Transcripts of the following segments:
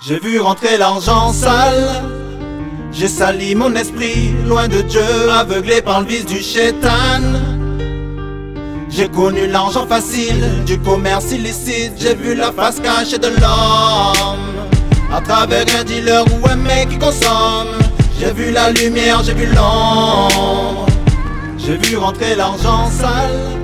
J'ai vu rentrer l'argent sale, j'ai sali mon esprit, loin de Dieu, aveuglé par le vice du chétan. J'ai connu l'argent facile, du commerce illicite, j'ai vu la face cachée de l'homme. À travers un dealer ou un mec qui consomme, j'ai vu la lumière, j'ai vu l'ombre. J'ai vu rentrer l'argent sale.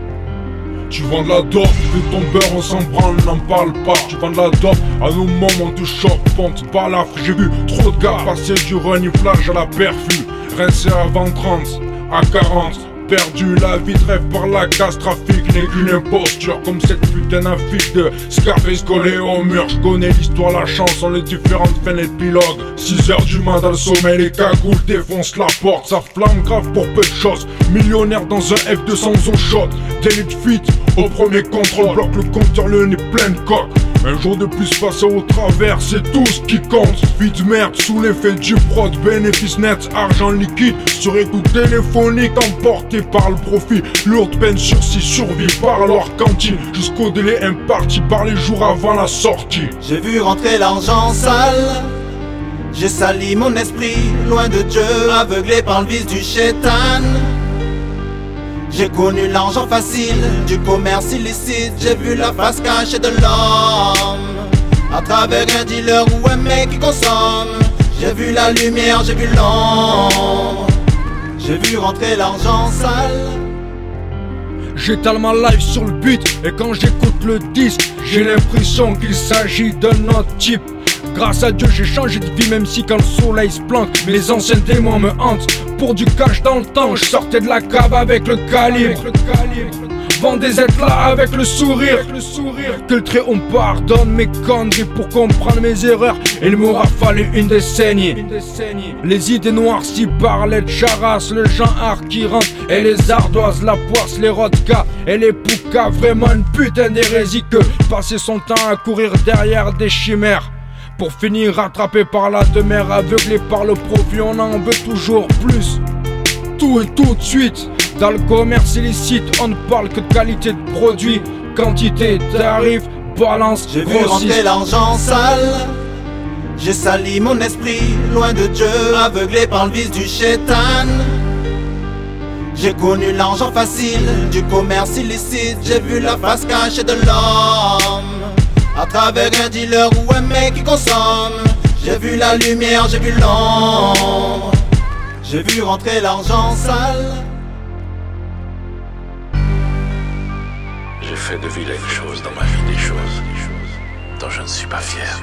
Tu vends de la dope, tu fais ton beurre, on s'en branle, n'en parle pas. Tu vends de la dope, à nos moments on te chope, ponte balafre. J'ai vu trop de gars passer du reniflage à la perfus, rincé avant 30, à 40. Perdu la vie de rêve par la casse, trafic n'est qu'une imposture. Comme cette putain d'affiche de Scarface collée au mur. Je connais l'histoire, la chanson, les différentes fins, l'épilogue. 6h du matin dans le sommeil, les cagoules défoncent la porte. Ça flamme grave pour peu de choses. Millionnaire dans un F200 on shot. Délit de fuite, au premier contrôle. Bloque le compteur, le nez plein de coque. Un jour de plus passé au travers, c'est tout ce qui compte. Vie de merde, sous l'effet du prod, bénéfice net, argent liquide. Sur écoute téléphonique, emporté par le profit. Lourde peine, sursis, survie par leur cantine. Jusqu'au délai imparti par les jours avant la sortie. J'ai vu rentrer l'argent sale, j'ai sali mon esprit, loin de Dieu, aveuglé par le vice du chétan. J'ai connu l'argent facile, du commerce illicite, j'ai vu la face cachée de l'homme. À travers un dealer ou un mec qui consomme, j'ai vu la lumière, j'ai vu l'ombre. J'ai vu rentrer l'argent sale. J'étale ma life sur le beat, et quand j'écoute le disque, j'ai l'impression qu'il s'agit d'un autre type. Grâce à Dieu j'ai changé de vie, même si quand le soleil se planque, mes anciens démons me hantent. Pour du cash dans le temps, je sortais de la cave avec le calibre. Vends des êtres là avec le sourire. Que le très on pardonne mes conneries. Pour comprendre mes erreurs, il m'aura fallu une décennie. Les idées noircies par les charras, le genre qui rentre, et les ardoises, la poisse, les rodkas et les poukas. Vraiment une putain d'hérésie que passer son temps à courir derrière des chimères. Pour finir rattrapé par la demeure, aveuglé par le profit, on en veut toujours plus. Tout et tout de suite. Dans le commerce illicite, on ne parle que de qualité de produit, quantité, tarif, balance, j'ai vu rentrer l'argent sale, j'ai sali mon esprit, loin de Dieu, aveuglé par le vice du chétan. J'ai connu l'argent facile, du commerce illicite, j'ai vu la face cachée de l'homme. À travers un dealer ou un mec qui consomme, j'ai vu la lumière, j'ai vu l'ombre. J'ai vu rentrer l'argent sale. J'ai fait de vilaines choses dans ma vie, des choses dont je ne suis pas fier.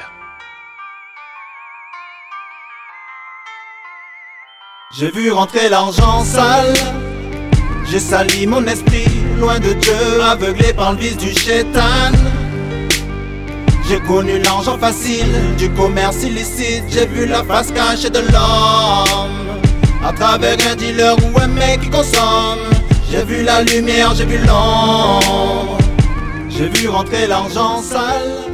J'ai vu rentrer l'argent sale, j'ai sali mon esprit, loin de Dieu, aveuglé par le vice du chétan. J'ai connu l'argent facile, du commerce illicite, j'ai vu la face cachée de l'homme. À travers un dealer ou un mec qui consomme, j'ai vu la lumière, j'ai vu l'ombre. J'ai vu rentrer l'argent sale.